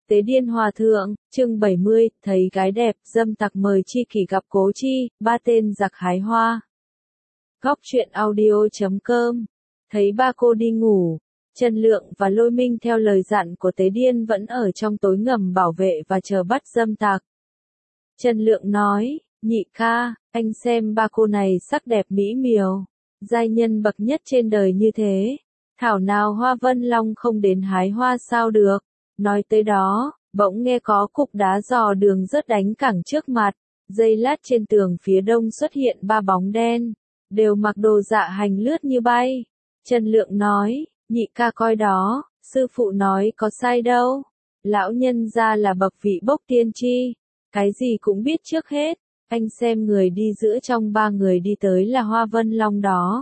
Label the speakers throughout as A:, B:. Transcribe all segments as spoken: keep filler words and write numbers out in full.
A: Tế Điên Hòa Thượng, chương bảy mươi, thấy gái đẹp, dâm tặc mời chi kỷ gặp Cố Chi, ba tên giặc hái hoa. Góc truyện audio chấm com. Thấy ba cô đi ngủ, Trần Lượng và Lôi Minh theo lời dặn của Tế Điên vẫn ở trong tối ngầm bảo vệ và chờ bắt dâm tặc. Trần Lượng nói, nhị ca, anh xem ba cô này sắc đẹp mỹ miều, giai nhân bậc nhất trên đời như thế, thảo nào Hoa Vân Long không đến hái hoa sao được. Nói tới đó, bỗng nghe có cục đá dò đường rớt đánh cẳng trước mặt, giây lát trên tường phía đông xuất hiện ba bóng đen, đều mặc đồ dạ hành lướt như bay. Trần Lượng nói, nhị ca coi đó, sư phụ nói có sai đâu, lão nhân gia là bậc vị bốc tiên tri, cái gì cũng biết trước hết, anh xem người đi giữa trong ba người đi tới là Hoa Vân Long đó.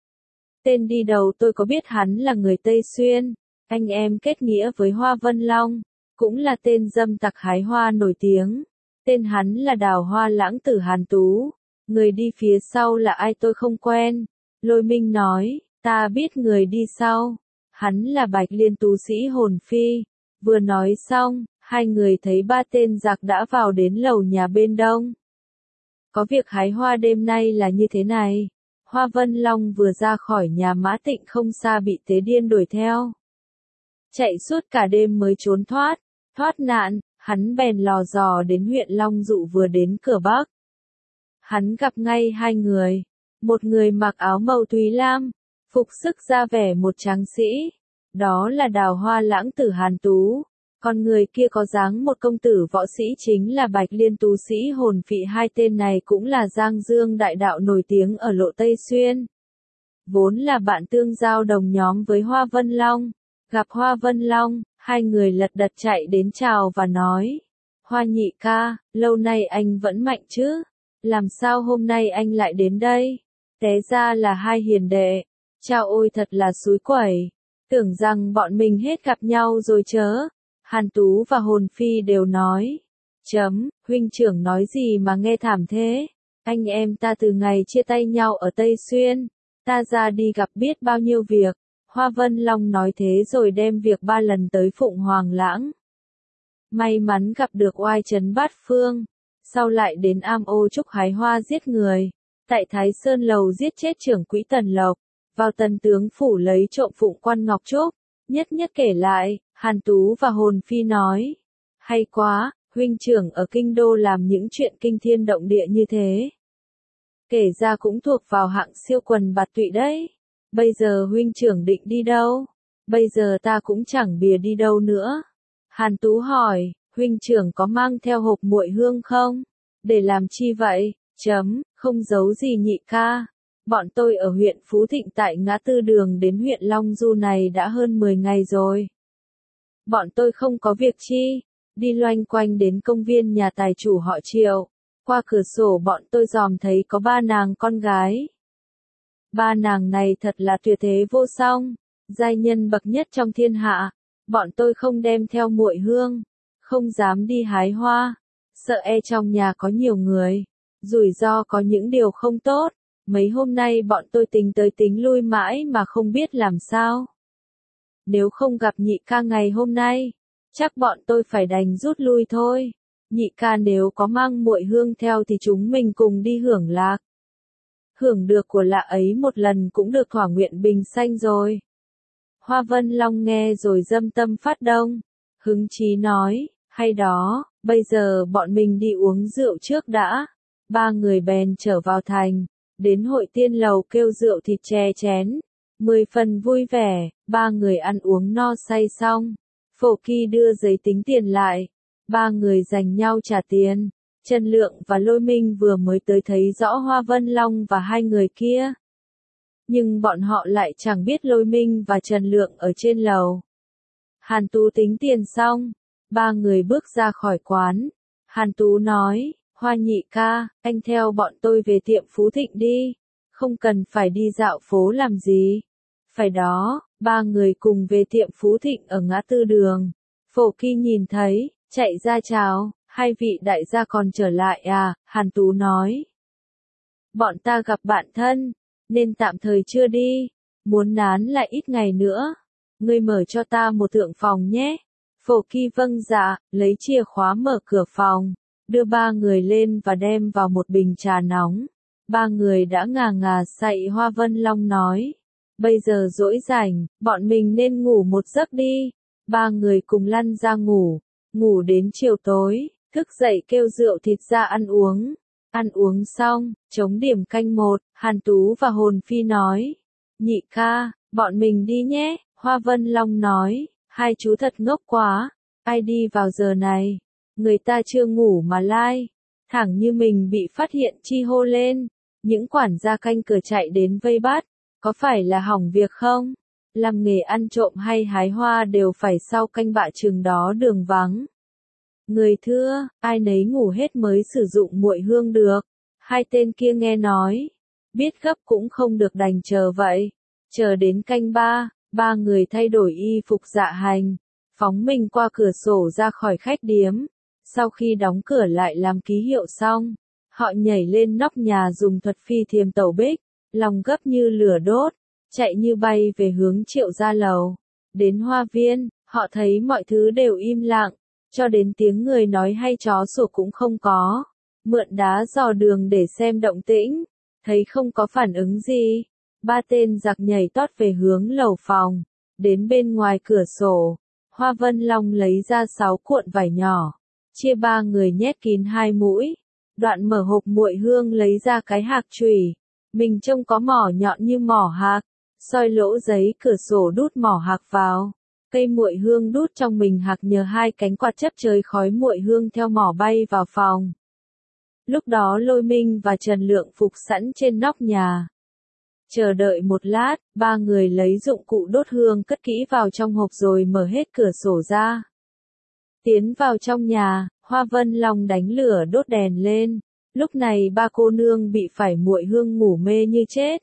A: Tên đi đầu tôi có biết hắn là người Tây Xuyên. Anh em kết nghĩa với Hoa Vân Long, cũng là tên dâm tặc hái hoa nổi tiếng. Tên hắn là Đào Hoa Lãng Tử Hàn Tú. Người đi phía sau là ai tôi không quen. Lôi Minh nói, ta biết người đi sau. Hắn là Bạch Liên tú sĩ Hồn Phi. Vừa nói xong, hai người thấy ba tên giặc đã vào đến lầu nhà bên đông. Có việc hái hoa đêm nay là như thế này. Hoa Vân Long vừa ra khỏi nhà Mã Tịnh không xa bị Tế Điên đuổi theo. Chạy suốt cả đêm mới trốn thoát, thoát nạn, hắn bèn lò dò đến huyện Long Dụ vừa đến cửa Bắc. Hắn gặp ngay hai người, một người mặc áo màu thúy lam, phục sức ra vẻ một tráng sĩ, đó là Đào Hoa Lãng Tử Hàn Tú, còn người kia có dáng một công tử võ sĩ chính là Bạch Liên tú sĩ Hồn Phị. Hai tên này cũng là Giang Dương đại đạo nổi tiếng ở Lộ Tây Xuyên. Vốn là bạn tương giao đồng nhóm với Hoa Vân Long. Gặp Hoa Vân Long, hai người lật đật chạy đến chào và nói, Hoa nhị ca, lâu nay anh vẫn mạnh chứ, làm sao hôm nay anh lại đến đây? Té ra là hai hiền đệ, chao ôi thật là xúi quẩy, tưởng rằng bọn mình hết gặp nhau rồi chớ. Hàn Tú và Hồn Phi đều nói, chấm, huynh trưởng nói gì mà nghe thảm thế, anh em ta từ ngày chia tay nhau ở Tây Xuyên, ta ra đi gặp biết bao nhiêu việc. Hoa Vân Long nói thế rồi đem việc ba lần tới Phụng Hoàng Lãng. May mắn gặp được oai trấn bát phương, sau lại đến Am Ô Trúc hái hoa giết người, tại Thái Sơn Lầu giết chết trưởng quỹ Tần Lộc, vào Tần Tướng Phủ lấy trộm Phụng Quan Ngọc Trúc, nhất nhất kể lại, Hàn Tú và Hồn Phi nói, hay quá, huynh trưởng ở Kinh Đô làm những chuyện kinh thiên động địa như thế. Kể ra cũng thuộc vào hạng siêu quần bạt tụy đấy. Bây giờ huynh trưởng định đi đâu? Bây giờ ta cũng chẳng bìa đi đâu nữa. Hàn Tú hỏi, huynh trưởng có mang theo hộp muội hương không? Để làm chi vậy? Chấm, không giấu gì nhị ca. Bọn tôi ở huyện Phú Thịnh tại ngã tư đường đến huyện Long Du này đã hơn mười ngày rồi. Bọn tôi không có việc chi, đi loanh quanh đến công viên nhà tài chủ họ Triệu. Qua cửa sổ bọn tôi dòm thấy có ba nàng con gái. Ba nàng này thật là tuyệt thế vô song, giai nhân bậc nhất trong thiên hạ. Bọn tôi không đem theo muội hương, không dám đi hái hoa, sợ e trong nhà có nhiều người, rủi ro có những điều không tốt. Mấy hôm nay bọn tôi tính tới tính lui mãi mà không biết làm sao. Nếu không gặp nhị ca ngày hôm nay, chắc bọn tôi phải đành rút lui thôi. Nhị ca nếu có mang muội hương theo thì chúng mình cùng đi hưởng lạc. Hưởng được của lạ ấy một lần cũng được thỏa nguyện bình sanh rồi. Hoa Vân Long nghe rồi dâm tâm phát đông, hứng chí nói, hay đó, bây giờ bọn mình đi uống rượu trước đã. Ba người bèn trở vào thành, đến hội tiên lầu kêu rượu thịt chè chén, mười phần vui vẻ, ba người ăn uống no say xong. Phổ Kỳ đưa giấy tính tiền lại, ba người giành nhau trả tiền. Trần Lượng và Lôi Minh vừa mới tới thấy rõ Hoa Vân Long và hai người kia. Nhưng bọn họ lại chẳng biết Lôi Minh và Trần Lượng ở trên lầu. Hàn Tú tính tiền xong, ba người bước ra khỏi quán. Hàn Tú nói, Hoa nhị ca, anh theo bọn tôi về tiệm Phú Thịnh đi, không cần phải đi dạo phố làm gì. Phải đó, ba người cùng về tiệm Phú Thịnh ở ngã tư đường. Phổ Kỳ nhìn thấy, chạy ra chào. Hai vị đại gia còn trở lại à, Hàn Tú nói. Bọn ta gặp bạn thân, nên tạm thời chưa đi, muốn nán lại ít ngày nữa. Ngươi mở cho ta một thượng phòng nhé. Phổ Kỳ vâng dạ, lấy chìa khóa mở cửa phòng, đưa ba người lên và đem vào một bình trà nóng. Ba người đã ngà ngà say. Hoa Vân Long nói, bây giờ rỗi rảnh, bọn mình nên ngủ một giấc đi. Ba người cùng lăn ra ngủ, ngủ đến chiều tối, thức dậy kêu rượu thịt ra ăn uống. Ăn uống xong, chống điểm canh một, Hàn Tú và Hồn Phi nói, nhị ca, bọn mình đi nhé. Hoa Vân Long nói, hai chú thật ngốc quá, ai đi vào giờ này, người ta chưa ngủ mà lai, thẳng như mình bị phát hiện chi hô lên. Những quản gia canh cửa chạy đến vây bắt, có phải là hỏng việc không? Làm nghề ăn trộm hay hái hoa đều phải sau canh bạ chừng đó đường vắng. Người thưa, ai nấy ngủ hết mới sử dụng muội hương được. Hai tên kia nghe nói, biết gấp cũng không được đành chờ vậy. Chờ đến canh ba, ba người thay đổi y phục dạ hành, phóng mình qua cửa sổ ra khỏi khách điếm. Sau khi đóng cửa lại làm ký hiệu xong, họ nhảy lên nóc nhà dùng thuật phi thiềm tẩu bích, lòng gấp như lửa đốt, chạy như bay về hướng Triệu gia lầu. Đến hoa viên, họ thấy mọi thứ đều im lặng, cho đến tiếng người nói hay chó sủa cũng không có. Mượn đá dò đường để xem động tĩnh, thấy không có phản ứng gì. Ba tên giặc nhảy tót về hướng lầu phòng, đến bên ngoài cửa sổ. Hoa Vân Long lấy ra sáu cuộn vải nhỏ, chia ba người nhét kín hai mũi. Đoạn mở hộp muội hương lấy ra cái hạc chùy, mình trông có mỏ nhọn như mỏ hạc, soi lỗ giấy cửa sổ đút mỏ hạc vào. Cây muội hương đút trong mình hạc nhờ hai cánh quạt chấp trời khói muội hương theo mỏ bay vào phòng. Lúc đó Lôi Minh và Trần Lượng phục sẵn trên nóc nhà. Chờ đợi một lát, ba người lấy dụng cụ đốt hương cất kỹ vào trong hộp rồi mở hết cửa sổ ra. Tiến vào trong nhà, Hoa Vân Long đánh lửa đốt đèn lên. Lúc này ba cô nương bị phải muội hương ngủ mê như chết.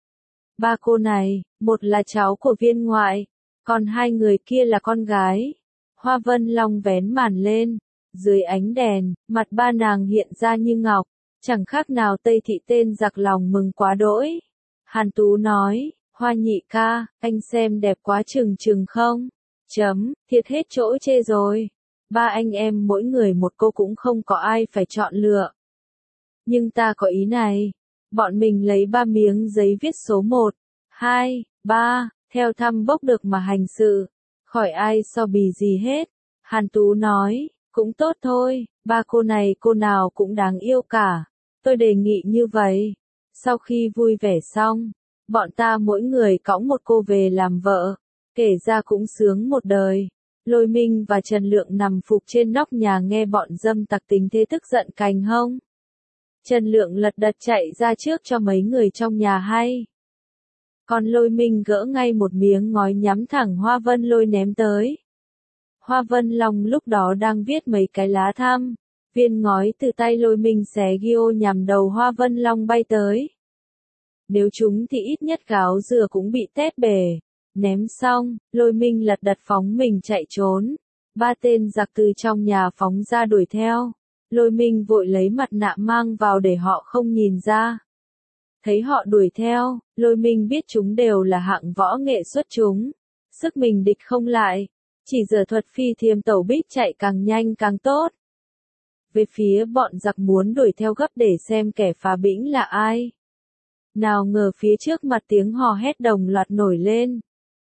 A: Ba cô này, một là cháu của viên ngoại, còn hai người kia là con gái. Hoa Vân Long vén màn lên, dưới ánh đèn, mặt ba nàng hiện ra như ngọc, chẳng khác nào Tây thị tên giặc lòng mừng quá đỗi. Hàn Tú nói, Hoa nhị ca, anh xem đẹp quá chừng chừng không? Chấm, thiệt hết chỗ chê rồi. Ba anh em mỗi người một cô cũng không có ai phải chọn lựa. Nhưng ta có ý này, bọn mình lấy ba miếng giấy viết số một, hai, ba, theo thăm bốc được mà hành sự, khỏi ai so bì gì hết. Hàn Tú nói, cũng tốt thôi, ba cô này cô nào cũng đáng yêu cả, tôi đề nghị như vậy. Sau khi vui vẻ xong, bọn ta mỗi người cõng một cô về làm vợ, kể ra cũng sướng một đời. Lôi Minh và Trần Lượng nằm phục trên nóc nhà nghe bọn dâm tặc tính thế tức giận cành hông. Trần Lượng lật đật chạy ra trước cho mấy người trong nhà hay. Còn Lôi Minh gỡ ngay một miếng ngói nhắm thẳng Hoa Vân Lôi ném tới. Hoa Vân Long lúc đó đang viết mấy cái lá thăm. Viên ngói từ tay Lôi Minh xé ghi-ô nhằm đầu Hoa Vân Long bay tới. Nếu chúng thì ít nhất gáo dừa cũng bị tét bể. Ném xong, Lôi Minh lật đật phóng mình chạy trốn. Ba tên giặc từ trong nhà phóng ra đuổi theo. Lôi Minh vội lấy mặt nạ mang vào để họ không nhìn ra. Thấy họ đuổi theo, Lôi Minh biết chúng đều là hạng võ nghệ xuất chúng. Sức mình địch không lại. Chỉ giờ thuật phi thiềm tẩu bích chạy càng nhanh càng tốt. Về phía bọn giặc muốn đuổi theo gấp để xem kẻ phá bĩnh là ai. Nào ngờ phía trước mặt tiếng hò hét đồng loạt nổi lên.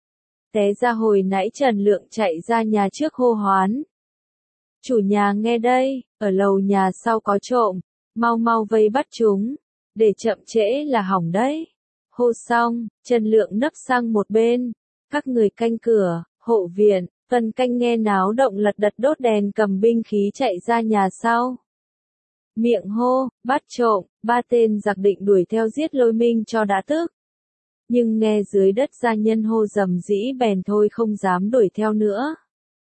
A: Té ra hồi nãy Trần Lượng chạy ra nhà trước hô hoán. Chủ nhà nghe đây, ở lầu nhà sau có trộm, mau mau vây bắt chúng, để chậm trễ là hỏng đấy. Hô xong, Trần Lượng nấp sang một bên, các người canh cửa, hộ viện, tuần canh nghe náo động lật đật đốt đèn cầm binh khí chạy ra nhà sau. Miệng hô, bắt trộm, ba tên giặc định đuổi theo giết Lôi Minh cho đã tức. Nhưng nghe dưới đất gia nhân hô rầm rĩ bèn thôi không dám đuổi theo nữa.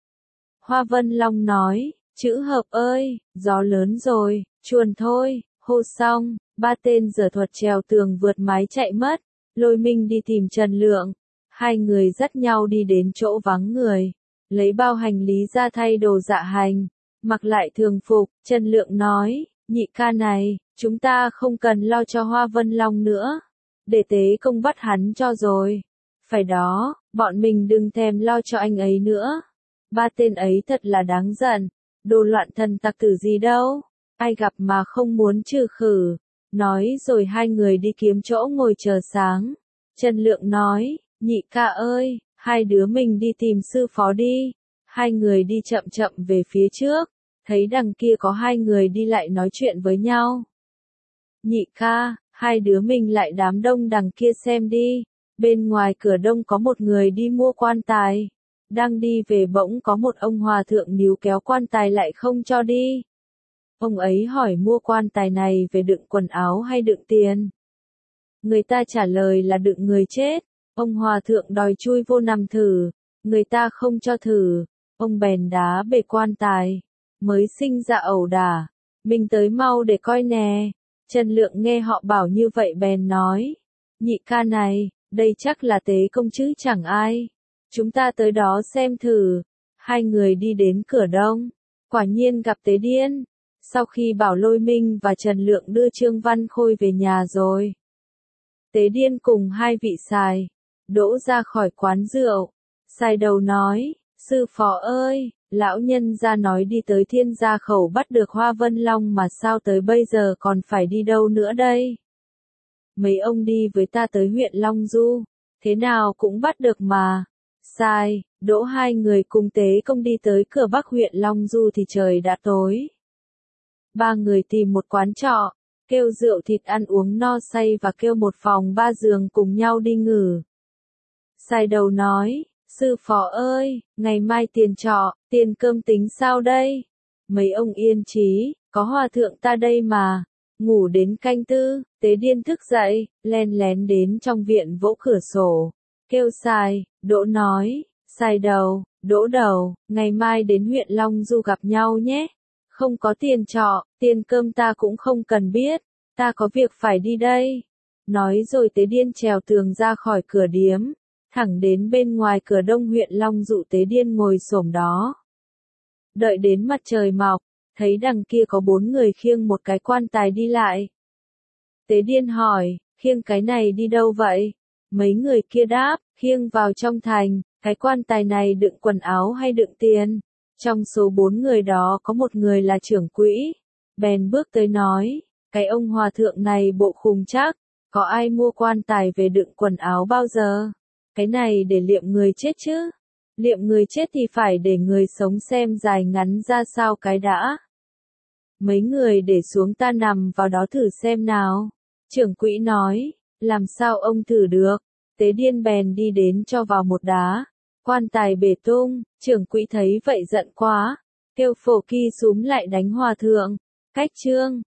A: Hoa Vân Long nói, chữ hợp ơi, gió lớn rồi, chuồn thôi. Hô xong, ba tên giở thuật trèo tường vượt mái chạy mất. Lôi Minh đi tìm Trần Lượng. Hai người dắt nhau đi đến chỗ vắng người, lấy bao hành lý ra thay đồ dạ hành, mặc lại thường phục. Trần Lượng nói, nhị ca này, chúng ta không cần lo cho Hoa Vân Long nữa, để tế công bắt hắn cho rồi. Phải đó, bọn mình đừng thèm lo cho anh ấy nữa. Ba tên ấy thật là đáng giận, đồ loạn thần tặc tử gì đâu, ai gặp mà không muốn trừ khử. Nói rồi hai người đi kiếm chỗ ngồi chờ sáng. Trần Lượng nói, nhị ca ơi, hai đứa mình đi tìm sư phó đi. Hai người đi chậm chậm về phía trước, thấy đằng kia có hai người đi lại nói chuyện với nhau. Nhị ca, hai đứa mình lại đám đông đằng kia xem đi. Bên ngoài cửa đông có một người đi mua quan tài. Đang đi về bỗng có một ông hòa thượng níu kéo quan tài lại không cho đi. Ông ấy hỏi mua quan tài này về đựng quần áo hay đựng tiền. Người ta trả lời là đựng người chết. Ông hòa thượng đòi chui vô nằm thử. Người ta không cho thử. Ông bèn đá bể quan tài. Mới sinh ra ẩu đả. Mình tới mau để coi nè. Trần Lượng nghe họ bảo như vậy bèn nói. Nhị ca này, đây chắc là tế công chứ chẳng ai. Chúng ta tới đó xem thử. Hai người đi đến cửa đông. Quả nhiên gặp Tế Điên. Sau khi Bảo Lôi Minh và Trần Lượng đưa Trương Văn Khôi về nhà rồi. Tế Điên cùng hai vị sài. Đỗ ra khỏi quán rượu. Sài đầu nói, sư phó ơi, lão nhân ra nói đi tới Thiên Gia Khẩu bắt được Hoa Vân Long mà sao tới bây giờ còn phải đi đâu nữa đây? Mấy ông đi với ta tới huyện Long Du, thế nào cũng bắt được mà. Sai, Đỗ hai người cùng Tế Công đi tới cửa bắc huyện Long Du thì trời đã tối. Ba người tìm một quán trọ, kêu rượu thịt ăn uống no say và kêu một phòng ba giường cùng nhau đi ngủ. Sai đầu nói, sư phó ơi, ngày mai tiền trọ, tiền cơm tính sao đây? Mấy ông yên trí, có hòa thượng ta đây mà. Ngủ đến canh tư, Tế Điên thức dậy, len lén đến trong viện vỗ cửa sổ. Kêu Sai, Đỗ nói, Sai đầu, Đỗ đầu, ngày mai đến huyện Long Du gặp nhau nhé. Không có tiền trọ, tiền cơm ta cũng không cần biết, ta có việc phải đi đây. Nói rồi Tế Điên trèo tường ra khỏi cửa điếm, thẳng đến bên ngoài cửa đông huyện Long Dụ. Tế Điên ngồi xổm đó. Đợi đến mặt trời mọc, thấy đằng kia có bốn người khiêng một cái quan tài đi lại. Tế Điên hỏi, khiêng cái này đi đâu vậy? Mấy người kia đáp, khiêng vào trong thành, cái quan tài này đựng quần áo hay đựng tiền? Trong số bốn người đó có một người là trưởng quỹ, bèn bước tới nói, cái ông hòa thượng này bộ khùng chắc, có ai mua quan tài về đựng quần áo bao giờ? Cái này để liệm người chết chứ? Liệm người chết thì phải để người sống xem dài ngắn ra sao cái đã. Mấy người để xuống ta nằm vào đó thử xem nào. Trưởng quỹ nói, làm sao ông thử được? Tế Điên bèn đi đến cho vào một đá. Quan tài bể tung, trưởng quỹ thấy vậy giận quá. Kêu Phổ Kỳ xúm lại đánh hòa thượng. Cách chương.